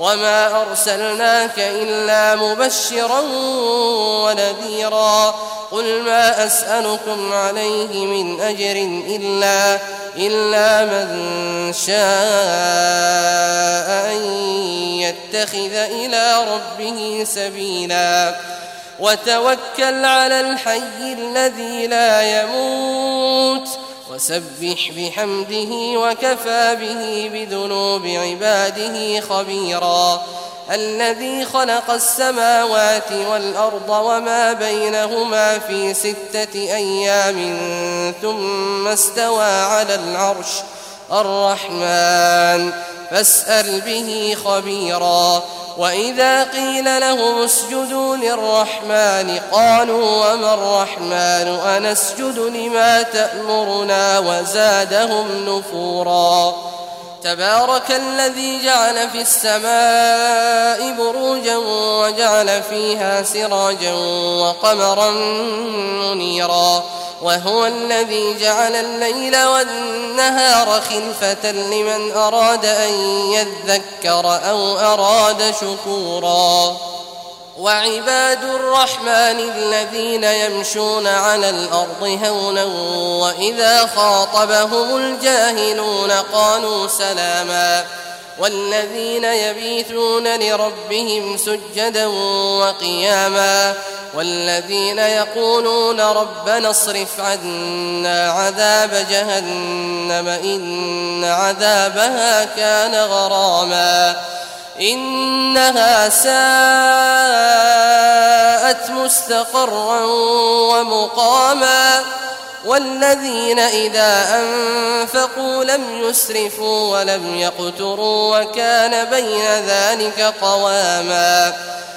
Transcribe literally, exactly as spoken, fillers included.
وما أرسلناك إلا مبشرا ونذيرا قل ما أسألكم عليه من أجر إلا, إلا من شاء أن يتخذ إلى ربه سبيلا وتوكل على الحي الذي لا يموت وسبح بحمده وكفى به بذنوب عباده خبيرا الذي خلق السماوات والأرض وما بينهما في ستة أيام ثم استوى على العرش الرحمن فاسأل به خبيرا وإذا قيل لهم اسجدوا للرحمن قالوا وما الرحمن أنسجد لما تأمرنا وزادهم نفورا تبارك الذي جعل في السماء بروجا وجعل فيها سراجا وقمرا منيرا وهو الذي جعل الليل والنهار خلفة لمن أراد أن يذكر أو أراد شكورا وعباد الرحمن الذين يمشون على الأرض هونا وإذا خاطبهم الجاهلون قالوا سلاما والذين يبيتون لربهم سجدا وقياما والذين يقولون ربنا اصرف عنا عذاب جهنم إن عذابها كان غراما إنها ساءت مستقرا ومقاما والذين إذا أنفقوا لم يسرفوا ولم يقتروا وكان بين ذلك قواما